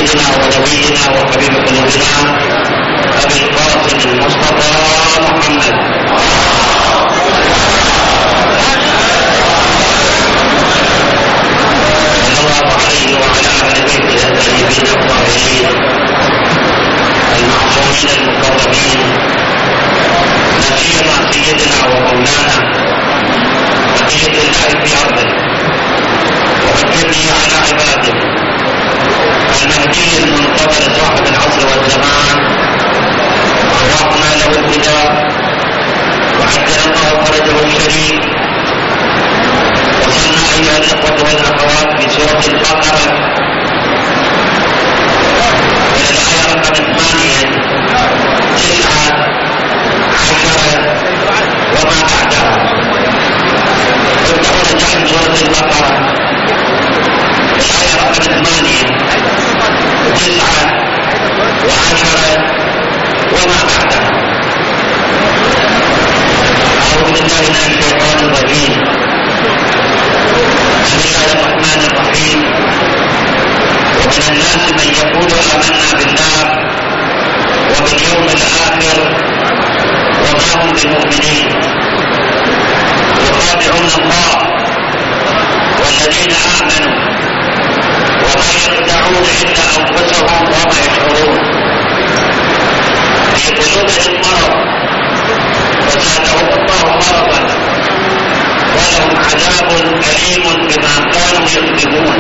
سيدنا ونبينا وحبيب قلوبنا أبي القاسم المصطفى محمد صلى الله عليه وعلى أهل بيته الطيبين الطاهرين المعصومين المكرمين، لا سيما سيدنا ومولانا بقية الله في أرضه وحجته على عباده المهدي المنتظر صاحب العصر والزمان، أرواحنا له الفداء وعجل الله فرجه الشريف. وصلنا أيها الأخوة والأخوات في سورة البقرة إلى الآية رقم 8 9 10 وما بعدها. تبدأون تعلم سورة البقرة الآية رقم 8 9 و10 وما بعدها. أعوذ بالله من الشيطان الرجيم. بسم الله الرحمن الرحيم. ومن الناس من يقول آمنا بالله وباليوم الآخر وما هم بمؤمنين يخادعون الله والذين آمنوا وما يخدعون إلا أنفسهم وما يشعرون. في قلوبهم مرض فزادهم الله مرضا ولهم عذاب أليم بما كانوا يكذبون.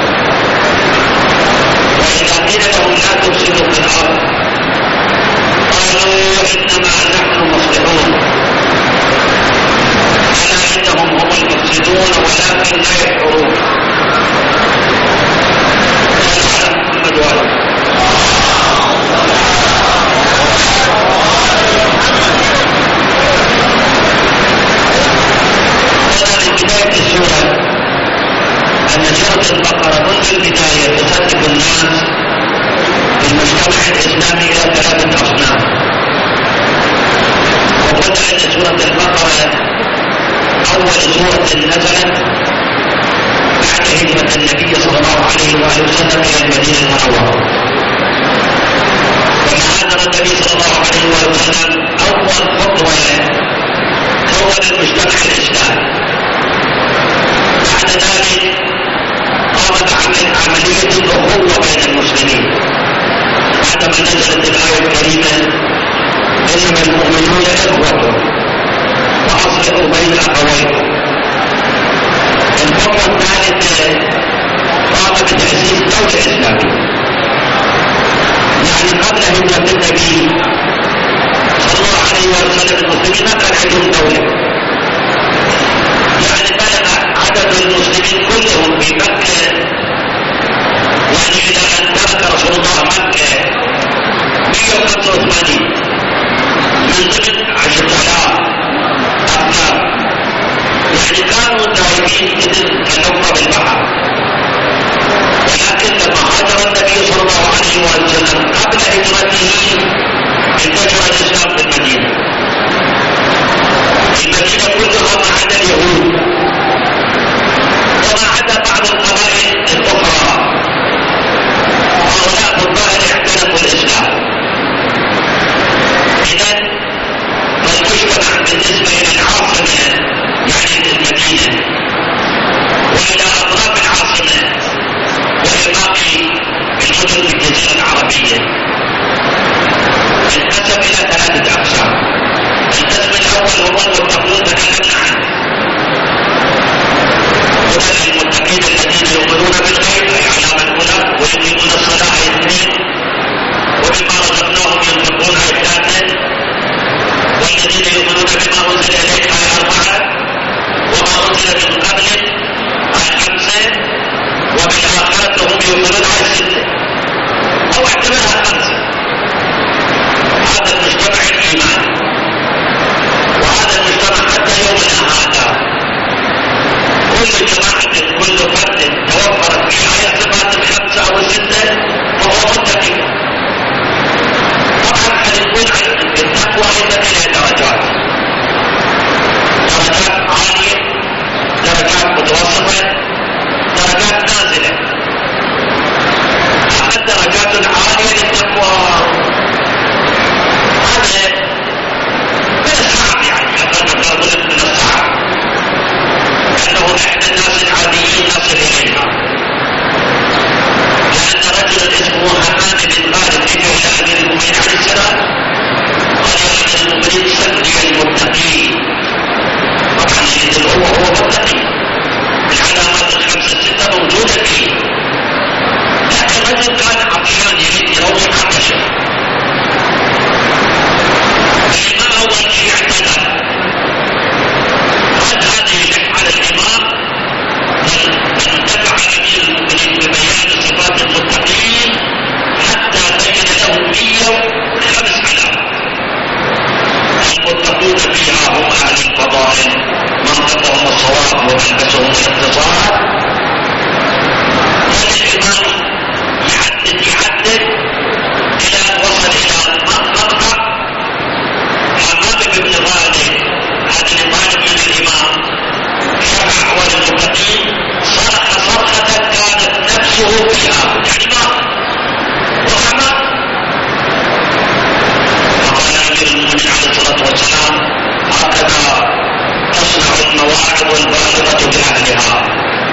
وإذا قيل لهم لا تفسدوا في الأرض قالوا إنما نحن مصلحون ألا إنهم هم المفسدون ولكن لا يشعرون. صلى على محمد وآله. قلنا من بداية السورة أن سورة البقرة منذ البداية تخاطب الناس في المجتمع الإسلامي إلى 3 أصناف. وقلنا أن سورة البقرة أول سورة نزلت بعد هجرة النبي صلى الله عليه وآله وسلم إلى المدينة المنورة. ومع أن النبي صلى الله عليه وآله وسلم أول خطوة كون المجتمع الإسلامي. بعد ذلك قامت عملية الأخوة بين المسلمين بعدما نزلت الآية الكريمة إنما المؤمنون إخوة فأصلحوا بين أخويكم. الخطوة الثالثة قام بتأسيس دولة إسلامية، يعني قبل هجرة النبي صلى الله عليه وسلم المسلمين ما كان عندهم دولة، يعني بلغ عدد المسلمين كلهم في مكة، يعني إلى أن ترك رسول الله مكة 185 من ضمن 10,000 أفراد، يعني كانوا دائمين إذن كالنقطة بالبحر. ولكن لما هاجر النبي صلى الله عليه وسلم قبل هجرته انتشر الإسلام في المدينة كلها ما عدا اليهود وما عدا بعض القبائل الأخرى. هؤلاء الظاهر اعتنقوا الإسلام. إذن فالمجتمع بالنسبة إلى العاصمة يعني المدينة وإلى أطراف العاصمة وإلى باقي المدن في الجزيرة العربية انقسم إلى 3 أقسام. القسم الأول هو المتقون تكلمنا عنه، هدى للمتقين الذين يؤمنون بالغيب أي علام الهدى ويقيمون الصلاة 2 وبما رزقناهم ينفقون 3 والذين يؤمنون بما أنزل إليك 4 وما أنزل من قبلك 5 وبالآخرة هم يؤمنون 6 أو اعتبرها 5. هذا المجتمع الإيماني، وهذا المجتمع حتى يومنا هذا كل جماعة كل فرد توفرت فيه آية صفات 5 أو 6 فهو متقي. طبعا حنقول عن التقوى أيضا إلى درجات عالية، درجات متوسطة، درجات نازلة. أما الدرجات اسمه فيها يعني ماء وقع ماء. فقال امير المؤمنين عليه الصلاه والسلام هكذا تصنع المواعظ البالغه باهلها.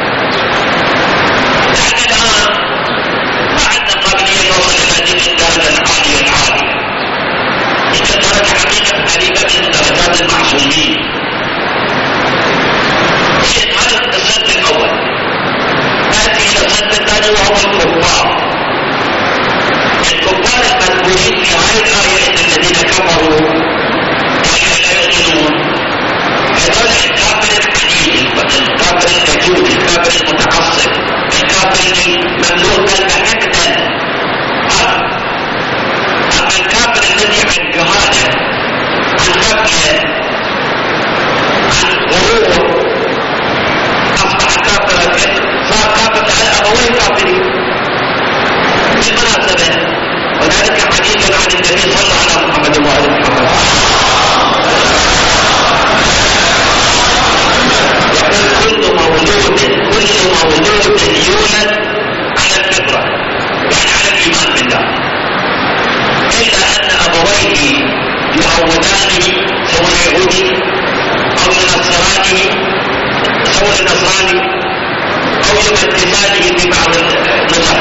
يعني الان ما عندنا قابليه نوصل الى دين الدرجه العاليه العاليه. اذا درجه حقيقه قريبه من درجات المعصومين. هذا السد الاول. ناتي الى السد الثاني وهو الكفار. الكفار المذكورين في هذه الايه الذين كفروا كانوا لا يؤمنون. هذول الكافر الحديد، الكافر الكجود، الكافر المتعصب، الكافر المملوء بالمحكة. اما الكافر الذي عن جهاله، عن غفله، عن غرور، اصبح كافرا، صار كافر على ابوين كافرين بالمناسبه. وذلك حديث عن النبي صلى الله عليه محمد وآل محمد يقول كل مولود يولد على الفطره، يعني على الايمان بالله، الا ان ابويه يعودانه سواء يهودي او النصراني او يمثلانه في بعض النسخ.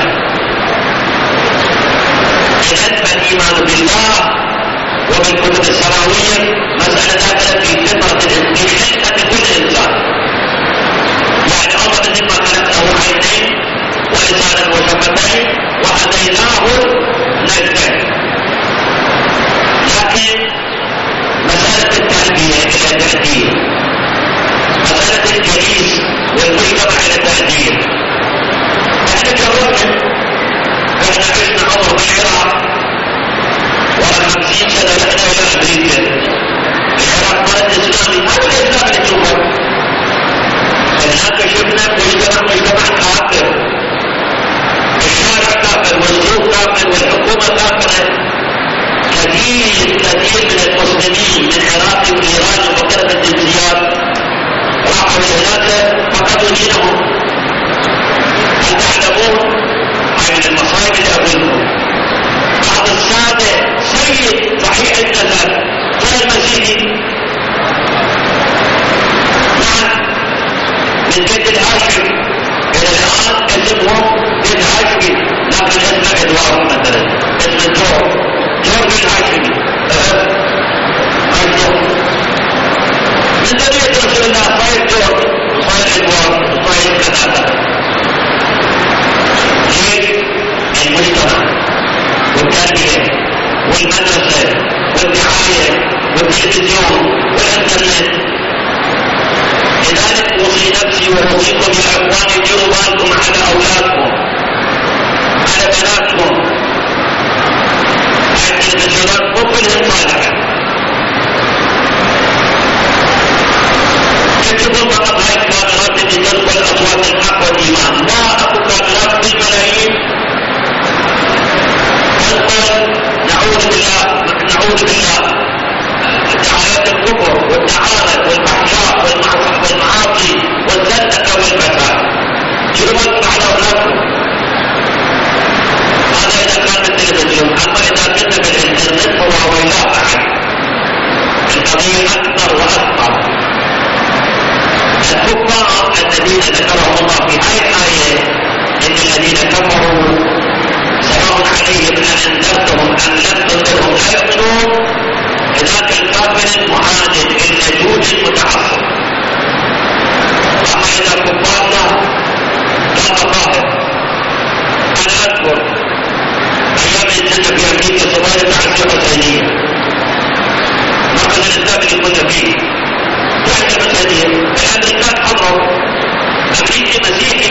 اذا فالايمان بالله وبالكتب السماويه مساله داخله في فطره في خلقه كل انسان. يعني الله مثل ما خلقته عينين ولسانا وشفتين وهديناه نجدين. لكن مساله التربيه الى تأديب، مساله الكنيس والمجتمع الى تأديب. احنا كرمنا احنا عشنا عمر بالعراق ورا 50 سنه رحنا الى امريكا. العراق بلد اسلامي، هذا الاسلام اللي تشوفه. هناك شفنا مجتمع كافر، الشارع كافر والسوق كافر والحكومه كافره. كثير من المسلمين من العراق وايران ومختلف الجنسيات راحوا هناك فقدوا دينهم. هل تعلمون عن المصائب اللي اقولكم؟ بعض الساده سيد صحيح النسب غير مسيحي، نعم، من جد الهاشم الى الان اسمهم جد هاشمي، لكن اسمه ادوار مثلا، اسمه جورج الهاشمي. من ذرية رسول الله صاير جورج وصاير ادوار وصاير كذا. ليش؟ المجتمع والتربية والمدرسة والدعاية والتلفزيون والانترنت. لذلك اوصي نفسي واوصيكم يا اخواني ديروا بالكم على اولادكم، على بناتكم. التلفزيونات مو كلهم صالحة. تكتبون فقط هاي الكاميرات اللي تنقل اصوات الحق والايمان. لا، اكو كاميرات بالملايين تنقل نعوذ بالله دعايات الكفر والتعارض والفحشاء والمعاصي والزندقه والفساد. جرمت على اولادكم. هذا اذا كان بالتلفزيون. اما اذا كنا بالانترنت فهو ويلاه بعد. القضيه اكثر واكثر. الكفار الذين ذكرهم الله في هذه الايه ان الذين كفروا سواء عليهم انذرتهم ام لم تنذرهم لا يؤمنون. ذاك الكافر المعاند اللجوج المتعصب. اما اذا كفارنا كان ظاهر. انا اذكر ايام الجنه في امريكا صبايا تعزيه حسينيه، مركز الاسلام اللي كنا فيه تعزيه حسينيه. الامريكان حضروا امريكي مسيحي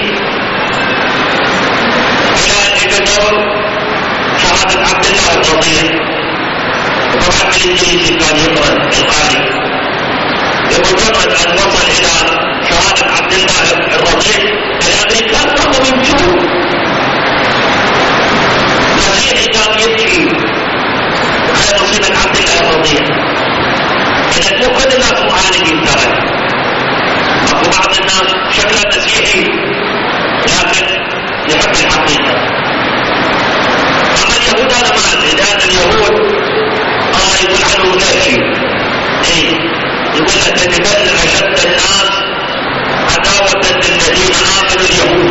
الى ان يجدوا شهاده عبد الله الرضيع. طبعا بالانجليزي كان يقرا القارئ. بمجرد ان وصل الى شهاده عبد الله الرضيع الامريكان قاموا يمشون. مسيحي كان يبكي على مصيبه عبد الله الرضيع. اذا مو كل الناس معاندين ترى. اكو بعض الناس شكله مسيحي لكن يحب الحقيقة. أما اليهود هذا ما أدري، لأن اليهود الله يقول عنهم لا شيء. يقول لتجدن أشد الناس عداوة للذين آمنوا اليهود.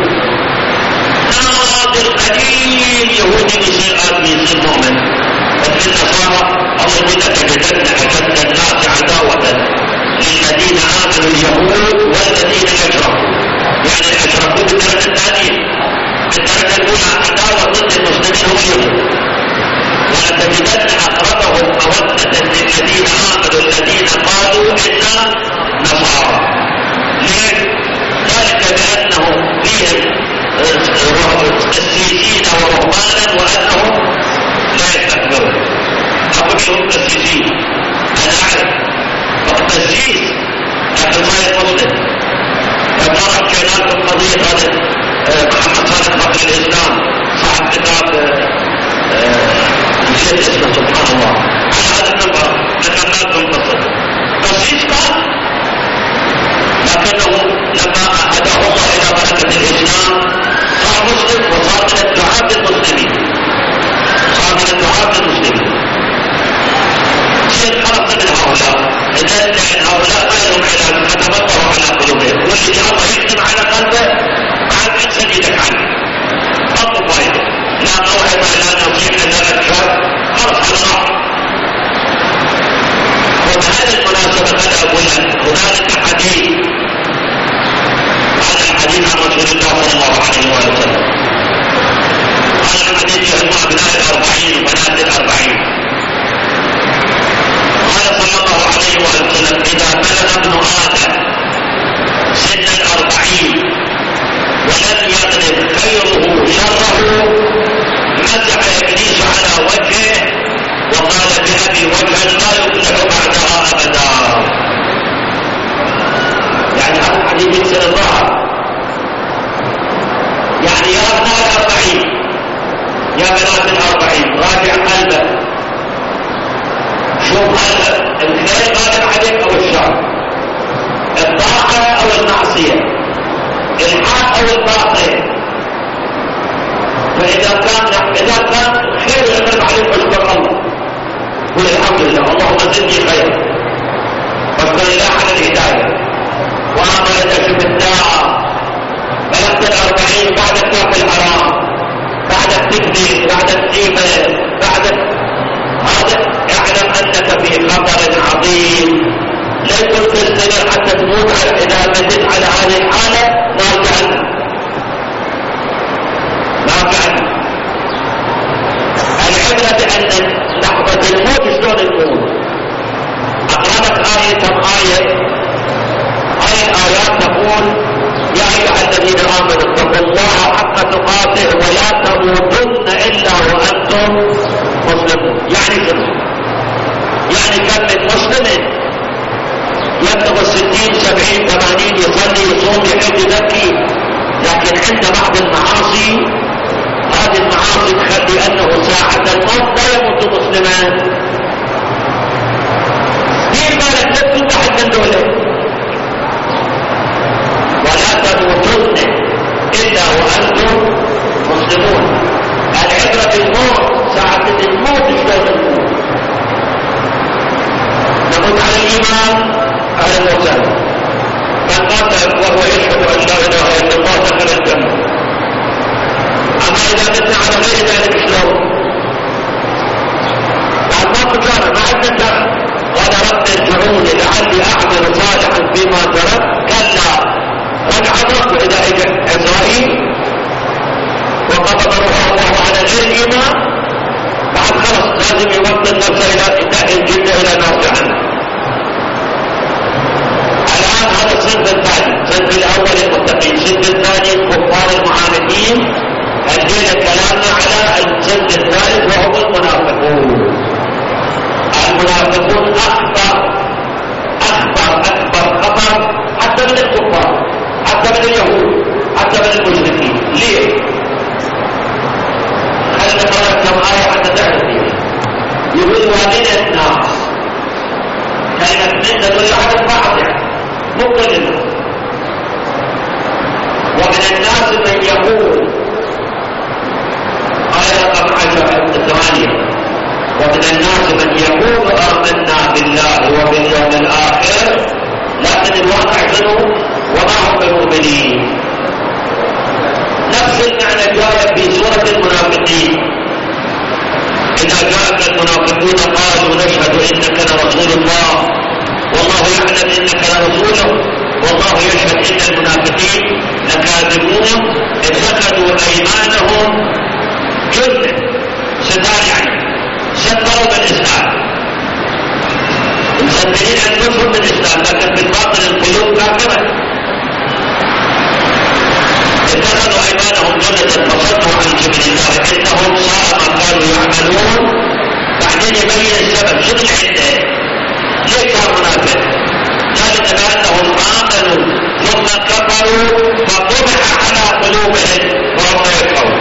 نادر قليل يهودي يصير مؤمن. وفي النصارى الله يقول لتجدن أشد الناس عداوة للذين آمنوا اليهود والذين أشركوا. يعني أشركوا بالدرجة الثانية. بالدرجة الأولى عداوة ضد المسلمين هم اليهود. ولتجدن أقربهم مودة للذين آمنوا الذين قالوا إنا نصارى. ليه؟ ذلك بأنهم فيهم قسيسين ورهبانا وأنهم لا يستكبرون. أقول لهم قسيسين، أنا أعرف قسيس لكن غير مسلم. فمرة كان لكم قضية هذا محمد صالح فقر الإسلام صاحب كتاب نسيت اسمه سبحان الله. على هذا النمبر ذكرنا لكم قصته. قسيس كان لكنه لما هداه الله إلى بركة الإسلام صار مسلم وصار من الدعاة المسلمين. صار من الدعاة المسلمين. شيء خلق من هؤلاء. لأن هؤلاء ما لهم علاج حتى بطروا على قلوبهم. والذي الله يكتب على قلبه بعد أحسن يدك عنه. أطلب فايدة. لا موعظة لا نصيحة لا أكشاف. خلص على نار. وبهذه المناسبة أنا أقول لك هنالك حديث. هذا الحديث عن رسول الله صلى الله عليه وسلم. هذا الحديث يجمع أبناء 40 وبنات 40. قال صلى الله عليه وسلم إذا بلغ ابن آدم سن 40 ولم يغلب خيره شره مسح إبليس على وجهه وقال بأبي وجها لا يفلح بعدها أبدا. يعني هذا الحديث يكسر الظهر. يعني يا أبناء 40 يا بنات 40 راجع قلبك. شوف هذا الخير غالب عليك أو الشر، الطاعة أو المعصية، الحق أو الباطل. فإذا كان خير يغلب عليك اشكر الله. قل الحمد لله اللهم زدني خير. واشكر الله على الهداية. وأما إذا شفت الداعة بلغت 40 بعدك تاكل حرام، بعدك تكذب، بعدك تجيبه، بعدك هذا اعلم انك في خطر عظيم. لا يكون تستمر حتى تموت اذا متت على هذه الحاله ما رجعنا. العبره بان لحظه الموت شلون تموت. اقرأت آية كم آية. هذه الآيات تقول يا أيها الذين آمنوا اتقوا الله حق تقاته ولا تموتن إلا وأنتم مسلمون. يعني شنو؟ يعني كم من مسلم يبلغ 60 70 80 يصلي يصوم يحج يزكي لكن عند بعض المعاصي هذه المعاصي تخلي أنه ساعة الموت لا يموت مسلما. دير بالك لا تكون واحد من دولة. ولا تموتن إلا وأنتم مسلمون. العبرة بالموت ساعة الموت شلون الموت. نموت على الإيمان على الموتى. من مات وهو يشهد أن لا إله إلا الله دخل الجنة. أما إذا متنا على غير ذلك شلون؟ بعد ما تجارة ما عندنا جارة. قال رب ارجعوني لعلي أعمل صالحا فيما ترك. كلا والعبرة إذا إجا إسرائيل وقبض روح الله على غير الإيمان بعد خلص لازم يوصل نفسه إلى إنتاء الجنة إلى نار جهنم. الآن هذا الصنف الثاني. الصنف الأول المتقين، الصنف الثاني كفار المعاندين. أجينا كلامنا على الصنف الثالث وهم المنافقون. المنافقون أكبر خطر حتى من الكفار، حتى من اليهود، حتى من المشركين. ليه؟ خلنا نقرأ كم آية حتى تعرف ليه. يقول ومن الناس كلمة من تدل على البعض مو كل الناس. ومن الناس من يقول لكن الواقع منه وما هم بمؤمنين. نفس المعنى جاء في سورة المنافقين، إذا جاءك المنافقون قالوا نشهد إنك لرسول الله والله يعلم إنك لرسوله والله يشهد إن المنافقين لكاذبون اتخذوا أيمانهم جنة، ستار يعني ستروا بالإسلام، مصدقين أنفسهم بالإسلام لكن بالباطن القلوب كافرة. اتخذوا أيمانهم جنة فصدوا عن سبيل الله إنهم ساء ما كانوا يعملون. بعدين يبين السبب شنو العدة ليش صار منافق؟ ذلك بأنهم آمنوا ثم كفروا فطبع على قلوبهم وهم لا يفقهون.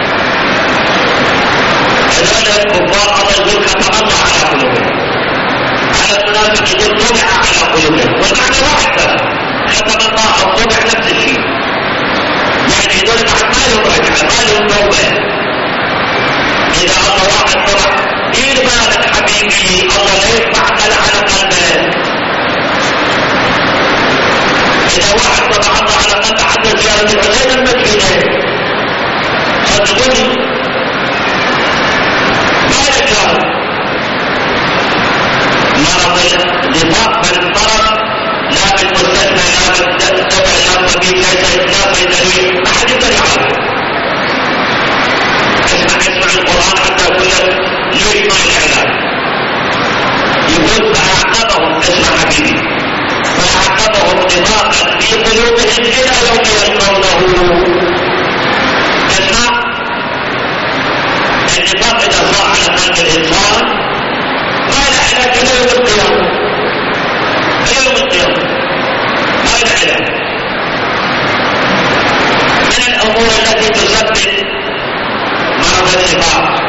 هذول الكفار الله يقول كتب الله على قلوبهم، على المنافق يقول طبع على قلوبهم، والمعنى واحد كتب الله أو طبع نفس الشيء، يعني يقول بعد ما لهم رجعة ما لهم توبة. إذا الله واحد طبع دير بالك حبيبي الله لا يطبع على قلبك. إذا واحد طبع الله على قلبه حتى زيارة الحسين المدفنة صدقوني ما يجاوب مرض النفاق بالمرض لا بالمستشفى لا بالدواء لا بالطبيب لا صيدلي ما حد يقدر يعرف. اسمع القرآن حتى يقول لك ليش ما العلاج؟ يقول فأعقبهم اسمع حبيبي فأعقبهم نفاقا في قلوبهم إلى يوم يلقونه. اسمع النفاق إذا صار على قلب الإنسان ما له علاج إلى يوم القيامة، إلى يوم القيامة ما له علاج. من الأمور التي تسبب مرض النفاق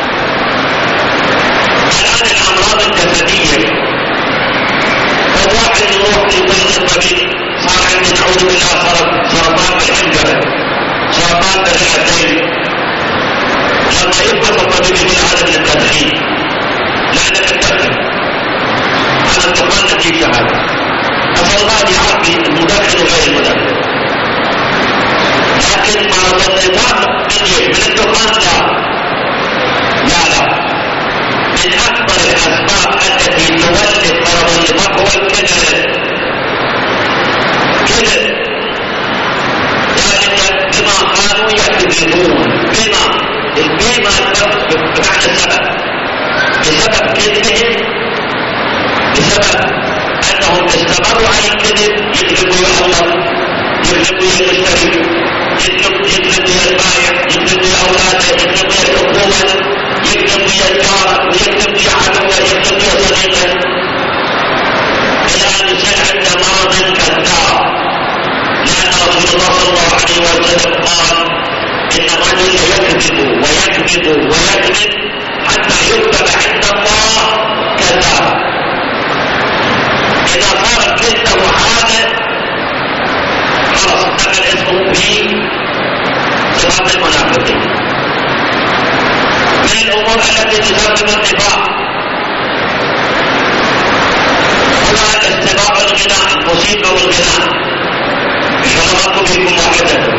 الآن الأمراض الجسدية. الواحد يروح لكل الطبيب صار عندي نعوذ بالله سرطان بالحنجرة سرطان بالرئتين، لما يفحص الطبيب يقول هذا من التدخين لأنك تدخن. أنا الدخان نتيجة هذا أسأل الله يعافي المدخن وغير المدخن، لكن مرض النفاق من الدخان لا من أكبر الأسباب التي تولد مرض النفاق هو الكذب. كذب ذلك بما كانوا يكذبون بما بمعنى السبب، بسبب كذبهم بسبب أنهم استمروا على الكذب يكذبوا يا الله يكذبوا يا المشتري يكذبوا يا البائع يكذبوا يا أولاده يكذبوا يا الأخوة يكذبوا يا الجار ويكذبوا يا عدوه يكذبوا يا صديقه إلى أن يصير عنده مرض كذاب. لأن رسول الله صلى الله عليه وسلم قال إن الرجل يكذب ويكذب ويكذب حتى يكتب عند الله كذاب. إذا صار كذبه عادة خلاص دخل اسمه في صفات المنافقين. من الأمور التي تسبب النفاق هو استماع الغناء، الموسيقى والغناء. شربت بكم واحدة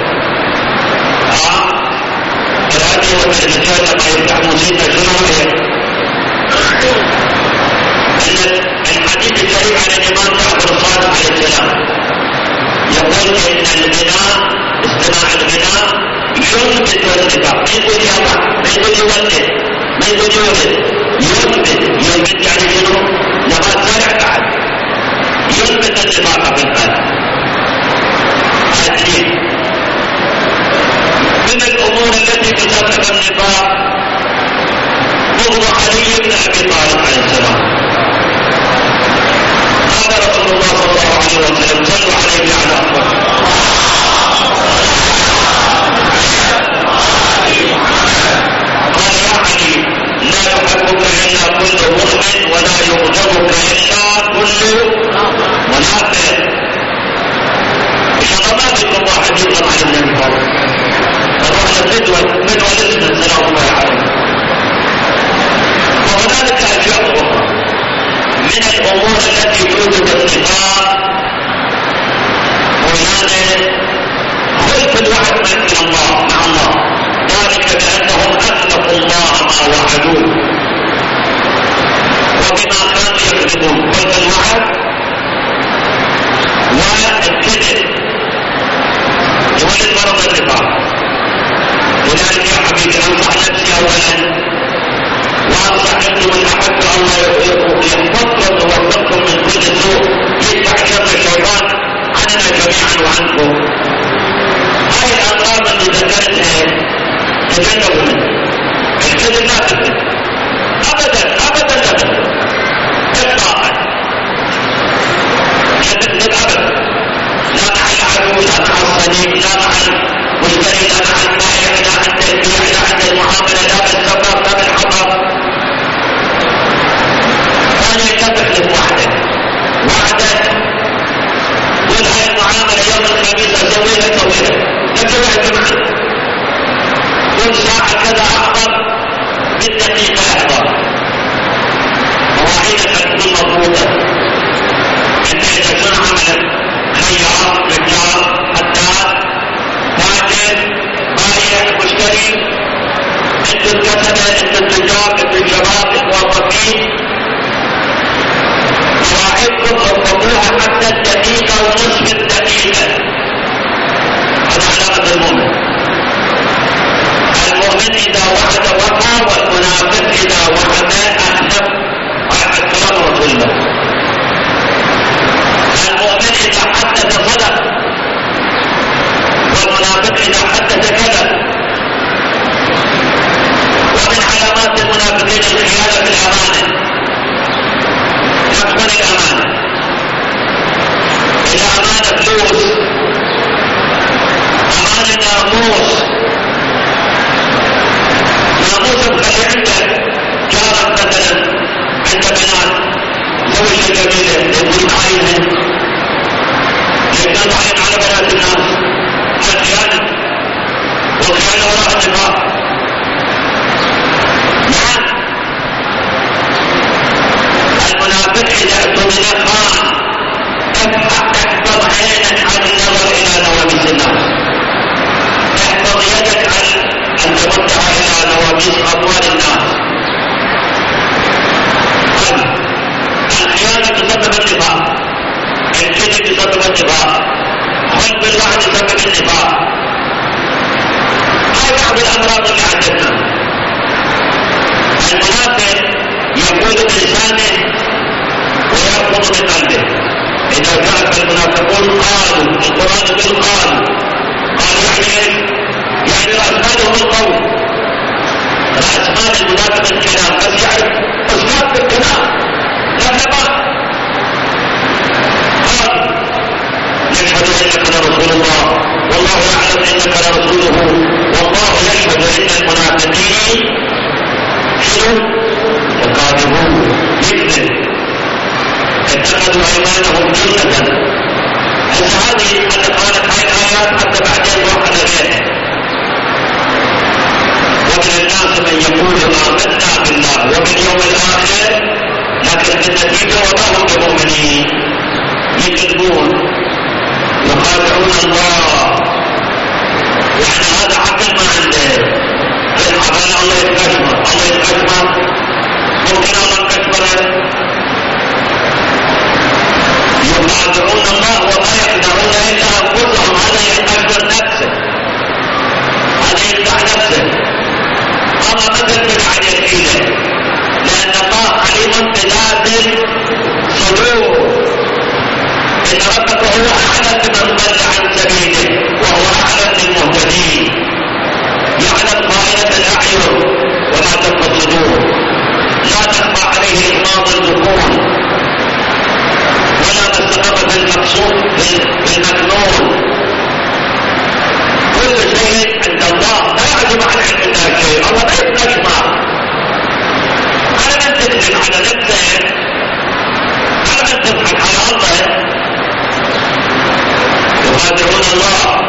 الراديو والتلفزيون لما يفتح موسيقى شنو هي؟ الحديث الشريف عن الإمام جعفر الصادق عليه السلام يقول إن الغناء استماع الغناء يثبت النفاق. ما يقول يقع ما يقول يولد ما يقول يولد يثبت يعني شنو؟ نبات زرع بعد يثبت النفاق في القلب. من الأمور التي تسبب النفاق بغض علي بن أبي طالب عليه السلام. قال رسول الله صلى الله عليه وسلم صلوا عليه على أفضل قال يا علي لا يحبك إلا كل مؤمن ولا يغضبك إلا كل منافق. شرطات الله واحد يغضب على النبي من ولدنا سلام الله عليه. وهنالك أشياء أخرى من الأمور التي توجد النفاق هذا خلف الوعد من الله مع الله، ذلك بأنهم أخلفوا الله ما وعدوه وبما كانوا يكذبون. خلف الوعد والكذب يولد مرض النفاق. لذلك يا حبيبي أنصح نفسي أولا وأنصح أنتم من أحب الله يحفظكم ويوفقكم من كل سوء يدفع شر الشيطان عننا جميعا وعنكم. هاي الأمراض اللي ذكرتها تجنبوا منها. الكذب لا تكذب أبدا أبدا لا تكذب إطلاقا، لا تكذب أبدا، لا مع العدو لا مع الصديق لا مع المشتري لا مع البائع لا عند البيع لا عند المعاملة لا بالسفر لا بالحضر. ثانيا لا تكذب وحدك قل هاي المعاملة يوم الخميس أسويها لا تسويها جمعا، كل ساعة كذا أحضر بالدقيقة أحضر، مواعيدك تكون مضبوطة. أنت إذا كان عملك خيار نجار حتى تاجر بائع مشتري، أنت الكتبة أنت التجار أنت الشباب الموظفين، مواعيدكم اضبطوها حتى الدقيقة ونصف الدقيقة. هذا علامة المؤمن. المؤمن إذا وعد وفى، والمنافق إذا وعد أخلف. كلام رسول الله. المؤمن إذا حدث صدق، والمنافق إذا حدث كذب. ومن علامات المنافقين الخيانة في الأمانة، يكمن الأمانة. الأمانة فلوس، أمانة ناموس. ناموسك خلي عندك. جارك مثلا عند بنات زوجة جميلة يقول معينها، يقول معين على بنات الناس. الخيانة، والخيانة وراء النفاق. نعم، المنافق إذا اؤتمن خان. احفظ عينك عن النظر إلى نواميس الناس، احفظ يدك عن أن تمتع إلى نواميس أطوال الناس. الخيانة تسبب النفاق، الكذب يسبب النفاق، خلف الوعد يسبب النفاق. هاي بعض الأمراض اللي عندنا. المنافق يقول بلسانه ويرفض بقلبه. إذا جاءك المنافقون قالوا، القرآن يقول قالوا يعني رأسمالهم القول، رأسمال المنافق الكلام، بس يعرف أسباب بالكلام لا تبع. قال نشهد إنك لرسول الله والله يعلم إنك لرسوله والله يشهد إن المنافقين وكاذبون يكذب، اتخذوا أيمانهم جنة. هذه اللي قالت هاي الآيات حتى بعدين روح على غيرها. ومن الناس من يقول آمنا بالله وباليوم الآخر لكن في النتيجة وما هم بمؤمنين، يكذبون يخادعون الله. يعني هذا عقل ما عنده، عبالة الله يتكشمر ممكن الله يكشمره. يخادعون الله وما يخدعون إلا أنفسهم. هذا يكشمر نفسه، هذا يخدع نفسه. الله ما تنفذ عن الحيلة، لأن الله عليم بذات الصدور. إن ربك هو أعلم بمن ضل عن سبيله وهو أعلم بالمهتدين. يعلم خائنة الأعين وما تخفى الصدور. لا تخفى عليه إغماض الذكور ولا مستقبة المقصود بالمكنون. كل شيء عند الله لا يعجب عن علم الله شيء. الله لا يستجمع على من تكذب على نفسه، على من تضحك على الله. يخادعون الله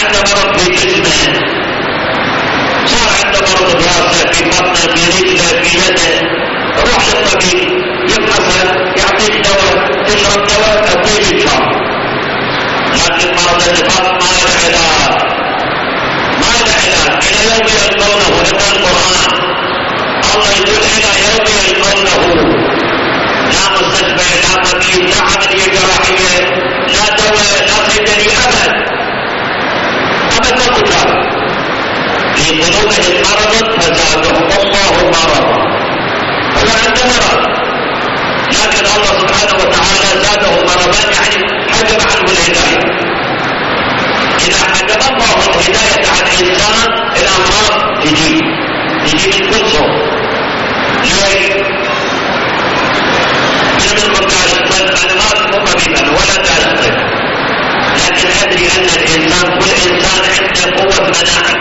عنده مرض في جسمه، صار عنده مرض براسه، في بطنه، في رجله، في يده، روح للطبيب يفحصه، يعطيك دواء، تشرب دواء تطيب ان شاء الله. لكن مرض النفاق ما له علاج، ما له علاج الى يوم يلقونه. نقرا القران الله يقول الى يوم يلقونه، لا مستشفى، لا طبيب، لا عمليه جراحيه، لا دواء، لا صيدلي، ابد ابد مكتاب. في قلوبهم مرض فزادهم الله مرضا. هو عنده مرض لكن الله سبحانه وتعالى زاده مرضا، يعني حجب عنه الهدايه. اذا حجب الله الهدايه عن الانسان الامراض تجي من كل صوب. ليش؟ من المدارس انا مو طبيبا ولا دارس طب، لكن ادري ان الانسان كل انسان عنده قوه مناعه.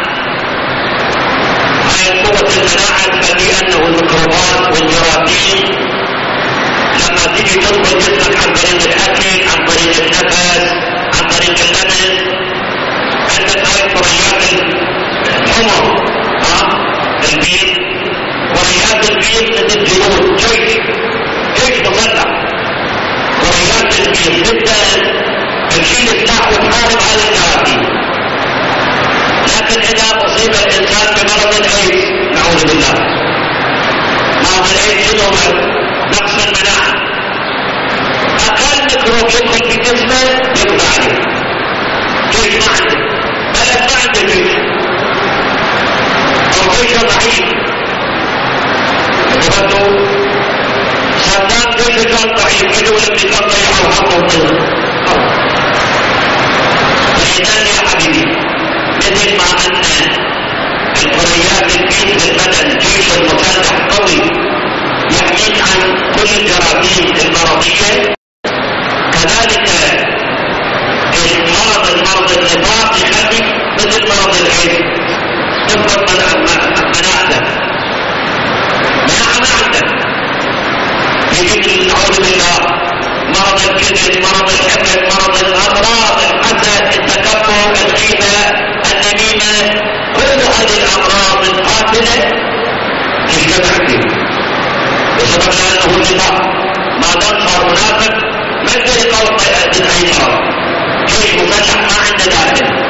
هاي قوه المناعه تخلي انه الميكروبات والجراثيم لما تيجي تدخل جسمك عن طريق الاكل، عن طريق النفس، عن طريق اللمس، عندك هاي كريات الحمر، البيض، كريات البيض مثل جنود جيش مسلح. كريات البيض تبدا تشيل سلاح وتحارب على الجراثيم. لكن اذا اصيب الانسان بمرض الايدز نعوذ بالله، مرض الايدز له نقص المناعه، اقل ميكروب يدخل في جسمه يقضى عليه. جيش ما عنده بلد، ما عنده جيش، او جيشه ضعيف. برضو صدام جيشه كان ضعيف، يجوا الامريكان ضيعوا حقه وطلع. فاذا يا حبيبي مثل ما ان الكريات البيض في البدن جيش مسلح قوي يحميك عن كل الجراثيم المرضيه، كذلك المرض النفاق يخليك مثل مرض الايدز تفقد مناعتك. مناعه ما عندك، يجيك نعوذ بالله مرض الكذب، مرض الحقد، مرض الامراض، الحسد، التكبر، الغيبه، النميمه، كل هذه الامراض القاتله تجتمع فيه بسبب انه النفاق. ما دام صار منافق ما يقدر يقاوم ضد اي مرض. جيش مسلح ما عنده داخل.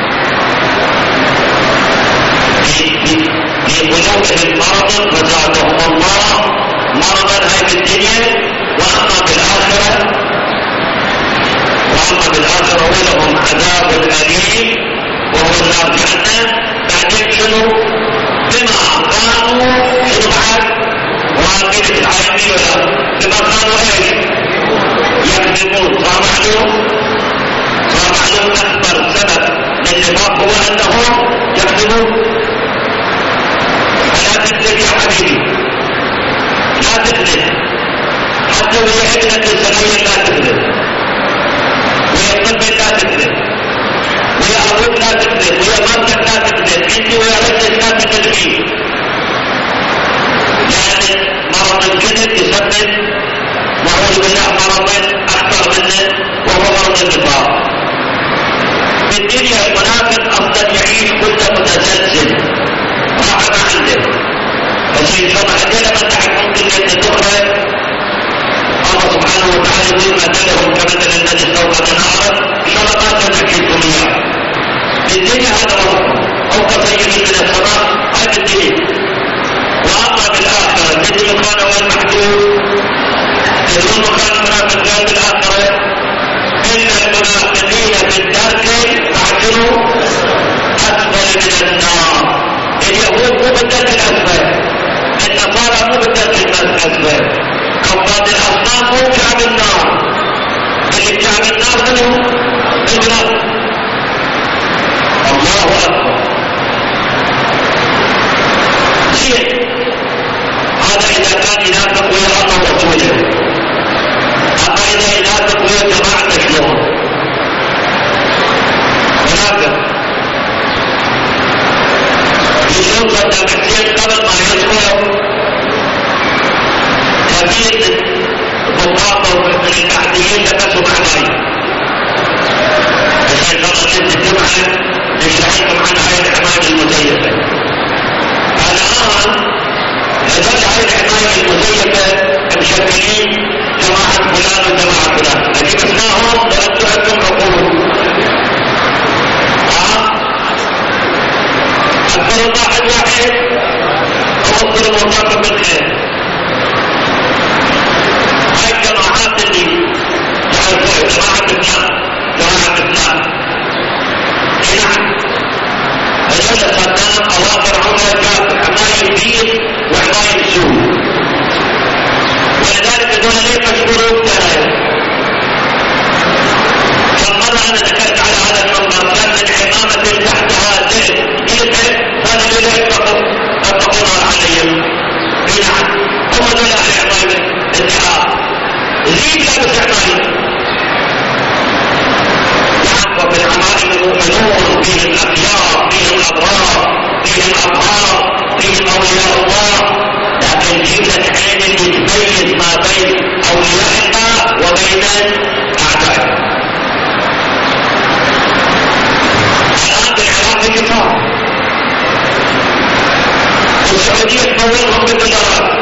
في قلوبهم مرض فزادهم الله مرضا، هاي في الدنيا، واما بالاخره ولهم عذاب اليم وهو النار جهنم. بعدين شنو؟ بما كانوا شنو بعد؟ وراقين العالمين ولا بما كانوا ايش؟ يكذبون. صار معلوم اكبر سبب للنفاق هو انهم يكذبون. فلا تكذب يا حبيبي، لا تكذب، حتى ويا ابنك الزميل لا تكذب، ويا الطفل لا تكذب، ويا ابوك لا تكذب، ويا مرتك لا تكذب، انت ويا رجلك لا تكذبين. لان مرض الكذب يسبب نعوذ بالله مرض اخطر منه وهو مرض النفاق. في الدنيا المنافق افضل يعيش كله متسلسل، راحه ما عنده. بس ان شاء الله عندنا من تحت ممكن ان تخرج. الله سبحانه وتعالى يقول مثلهم كمثل الذي استوقد نارا، ان شاء الله ما تنكشفكم اياه. في الدنيا هذا وصف او كصيب من السماء، هذا الدنيا. واما بالاخره مثل المكان والمحدود، يقول مكان المنافق غير بالاخره. ان المنافقين في الدرك فاعتلوا اسفل من النار. اليهود مو بالدرك الاسفل، النصارى مو بالدرك الاسفل، عباد الاصنام مو كعب النار. اللي كعب النار منهم المنافق. الله اكبر. زين، هذا اذا كان ينافق ويا الله ورسوله. اما اذا ينافق ويا جماعته شلون؟ منافق يشوف صدام حسين قبل ما يدخل كثير ضباطه من البحثيين لبسوا مع ماي. عشان الله تنزل جمعه اكبر واحد واحد اوصل الموضوع بالخير. هاي الجماعات اللي تعرفوها جماعة الإسلام نعم هذول صدام أواخر عمر كافر حماية الدين وحماية السوء، ولذلك هذول ليه مشهورون بهاي. فمرة أنا ذكرت على هذا المنبر كان من حمامة تحتها زيت يلحق هذا اللي لا يطلقون عليهم. نعم هم هذول أهل حماية الدعاء زيد لابس حماية. وفي العمائم المؤمنون فيهم الأخيار فيهم الأبرار فيهم الأطهار فيهم أولياء الله، لكن جيبة عين اللي تميز ما بين أولياء الله وبين أعدائه. الآن بالعراق الكفار والسعودية تمولهم بالدولارات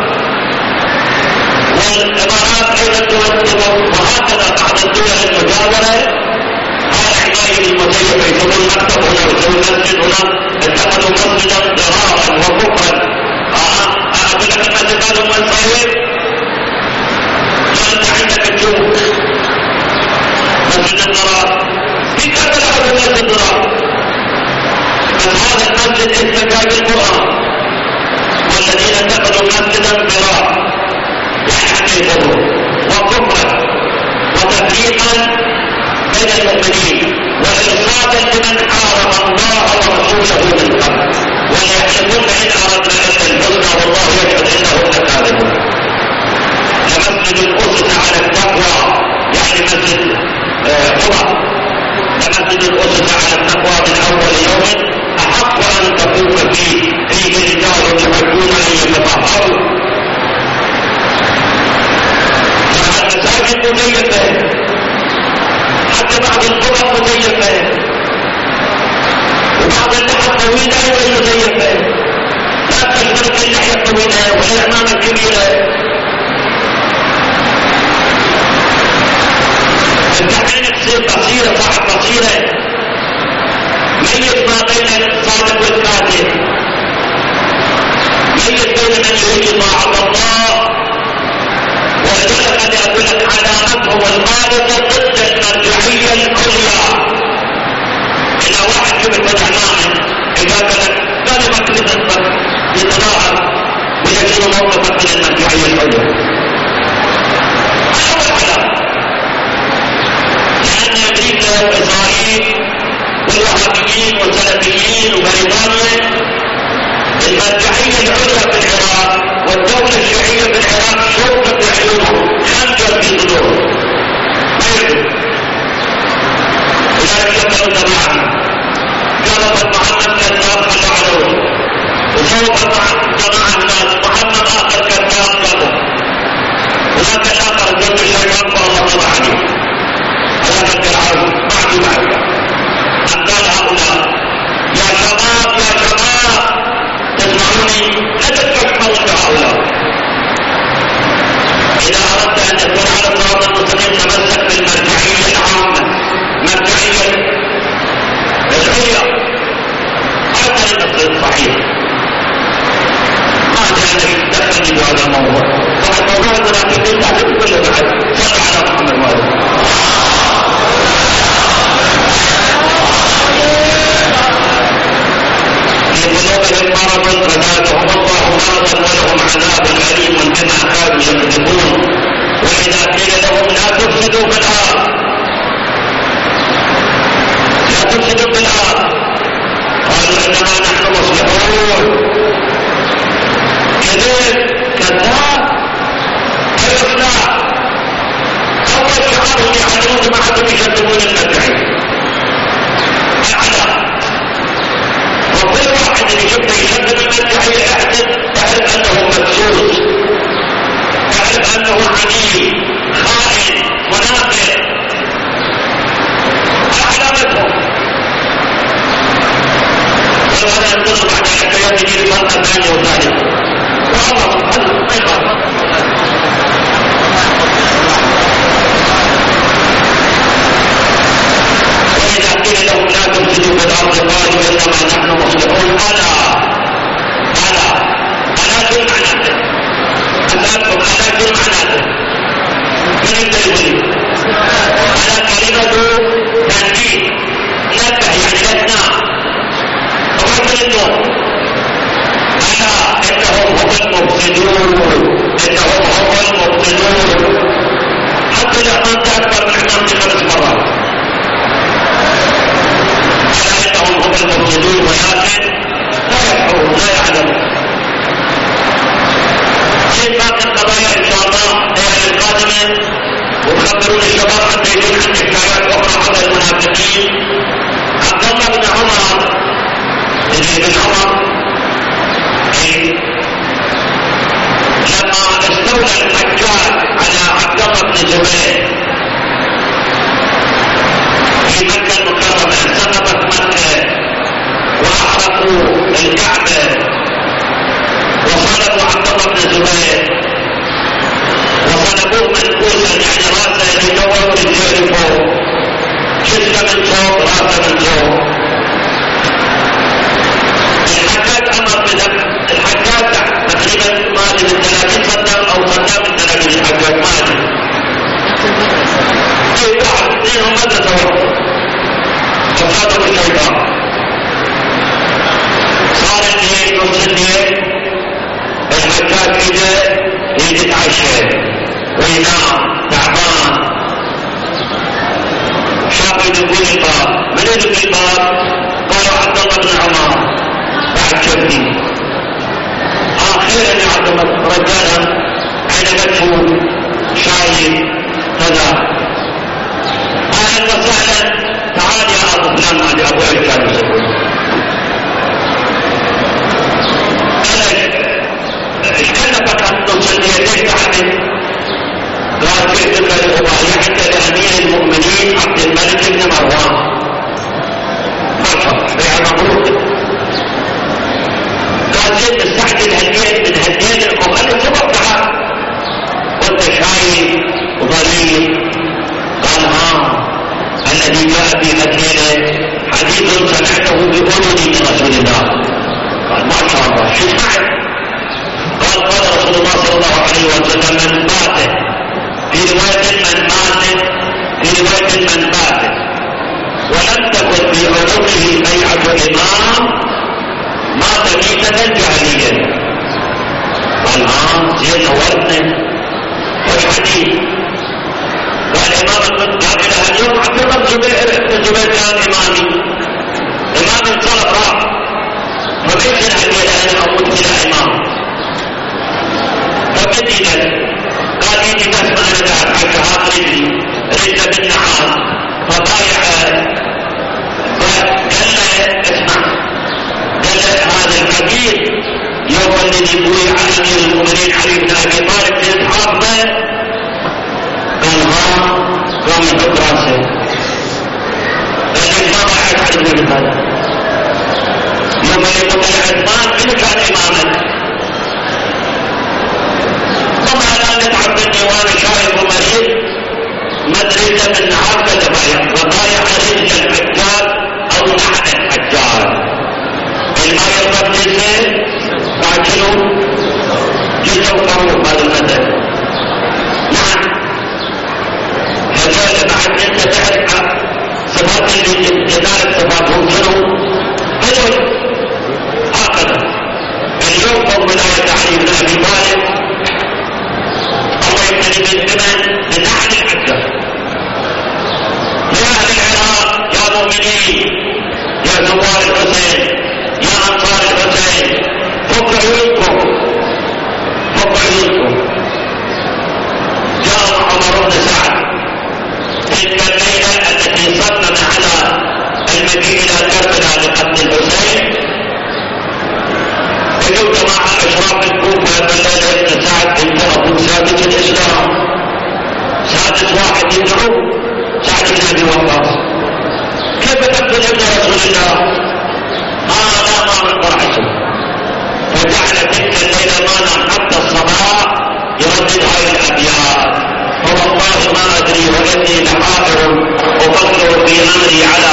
والإمارات أيضا تمول، وهكذا بعض الدول المجاورة حماية المسيح يسوون مكتب هنا ويسوون مسجد هنا، اتخذوا مسجدا ضرارا وكفرا. اقول لك المسجد هذا هو الصحيح، فانت عندك تشوف مسجد الضرار في كربلاء هو مسجد الضرار، بس هذا المسجد اسمه جاي بالقران والذين اتخذوا مسجدا ضرارا يعني يضروا وكفرا وتفريقا بين المؤمنين وإرصادا لمن حارب الله ورسوله من قبل، وليحلفون إن أردنا إلا الحسنى والله يشهد إنهم لكاذبون. لمسجد أسس على التقوى يعني مسجد قرى، لمسجد أسس على التقوى من أول يوم أحق أن تقوم فيه رجال يحبون أن يتطهروا. فالمساجد مزيفة، حتى بعض القرى مزيفة، وبعض اللحى الطويلة أيضا مزيفة، لا تشترك اللحية الطويلة والأعمام الكبيرة. انت عينك تصير بصيرة صاحب بصيرة، ميز ما بين الصادق والكاذب، ميز بين من يريد طاعة الله، ولذلك قد أقول لك علامتهم الخالصة ضد المرجعية العليا. إذا واحد جبت الإعلام إذا كانت كلمة لتنطق يتظاهر ويجب موقفا من المرجعية العليا. أول علامة، لأن أمريكا وإسرائيل والوهابيين والسلفيين وبريطانيا المرجعية العليا في العراق والدولة الشيعية في العراق شوكة في عيونهم، خنجر في صدورهم، ما يقدر. ولذلك يبدأوا جماعة قالوا محمد كذاب خلوا على وجهه، وسوف جماعة الناس محمد آخر كذاب قالوا، وذاك الآخر جنب الشيطان فالله طبع عليه. هذا العرض بعد معرفة أن قال هؤلاء يا شباب تسمعوني لا تتكفروا بهؤلاء. إذا أردت أن تكون على الصراط المستقيم تمسك بالمرجعية العامة، مرجعية العليا، هذا النص الصحيح. ما جاء تفني بهذا الموضوع، والموضوع المنافقين تعرف كله بعد. صل على محمد وآله. في قلوبهم مرض فزادهم الله مرضا ولهم عذاب أليم بما كانوا يكذبون. وإذا قيل لهم لا تفسدوا في الأرض، لا تفسدوا في الأرض، قالوا إنما نحن مصلحون. كذب كذاب الإصلاح. أول شعارهم يعلمون ما عدوا يكذبون المدعي العلاء. وكل واحد اللي شفته يكذب المدعي تعرف أنه مدسوس، تعرف أنه عميل خائن منافق. علامتهم ولا ينتظر بعد الحكايات تجي لفرقة ثانية وثالثة. والله سبحانه ما يخاف. وإذا قيل لهم لا تفسدوا في الأرض قالوا إنما نحن مصلحون. ألا منه. ألا إنهم هم المفسدون، إنهم هم المفسدون. حتى الإعلام أكبر من إعلام 5 مرات. ألا إنهم هم المفسدون ولكن لا يشعرون لا يعلمون. في باقي القضايا إن شاء الله الأيام القادمة، وتخبرون الشباب حتى يكون عندي حكايات أخرى على المنافقين. عبد الله بن عمر لما استولى الحجاج على عبد الله بن زبير في مكة المكرمة، سقطت مكة وأحرقوا الكعبة وصلبوا عبد الله بن زبير وصلبوه منكوسا، يعني راسه اللي دوروا رجليه فوق، جسمه من فوق راسه من فوق. الحجاج امر بذبح الحجاج تقريبا ما ادري من 30 صدام او صدام من 30 الحجاج ما ادري. اي واحد اثنينهم ماذا سووا؟ فصادوا الشيطان. صار الليل نص الليل الحجاج يجي يتعشى وينام تعبان. شافوا يدقون الباب، من يدق الباب؟ قالوا عبد الله بن عمر. بعد شفتي اخيرا يا عبد الله رجالا اين مدفون شايب كذا. اهلا وسهلا، تعال يا ابو فلان هذا ابو عيسى يسوي. ايش كلفك ان تصلي ليش تعمل؟ قال كيف تبقى مبايعه لامير المؤمنين عبد الملك بن مروان. ما شاء الله بيع مبروك. قال زين نستعجل هالبيت من هالدين وخلي الصبح تعال وانت شايب وضليل. قال الذي جاء في مثيله حديث سمعته بأذني من رسول الله. قال ما شاء الله شو سمعت؟ قال رسول الله صلى الله عليه وسلم من بات في رواية من مات في رواية من بات ولم تكن في عنقه بيعة إمام مات ميتة جاهلية. قال زين نورتنا والحديث. قال إمام قابل اليوم عبد الله بن زبير كان إمامي، إمام الصلاة راح، فبيت الهدي أنا أموت بلا إمام. فبدي له قال يجي بس ما أنا دعت على شهاد رجل بالنعام فضايع. قال له اسمع، قال له هذا الكبير يوم الذي بوي على امير المؤمنين علي بن ابي طالب في اصحابه. قال قام يحط راسه. قال لك ما ضايعت علي بن ابي طالب يوم اللي طلع عثمان منو كان امامك؟ طبعا لا نتعبدني وانا شايب ومريض مدرسه من نهار كذا وضايع رجل الحجاج او نحن الحجاج. ما يرضى بجزء بعد شنو؟ جزء وقروب هذا المثل. نعم هذول بعد انت تعرف صفات اللي ينالك صفاتهم شنو؟ هذول هكذا. اليوم فوق ولاية علي بن ابي طالب الله يبتلي بالزمن من نحن الحجاج. يا اهل العراق يا مؤمنين يا زوار الحسين يا أنصار الحسين فك عيونكم فك عيونكم. جاء عمر بن سعد تلك الليلة التي صمم على المجيء إلى كربلاء لقتل الحسين. يقول جماعة أشراف الكوفة بالليلة ابن سعد انت أبو ثابت الإسلام، سادس واحد يدعو سعد بن أبي وقاص. كيف تقتل ابن رسول الله؟ لا ما نقدر عشر. فجعل تلك الليلة ما نام حتى الصباح يردد هاي الأبيات. فوالله ما أدري وإني لحافظ أفكر في أمري على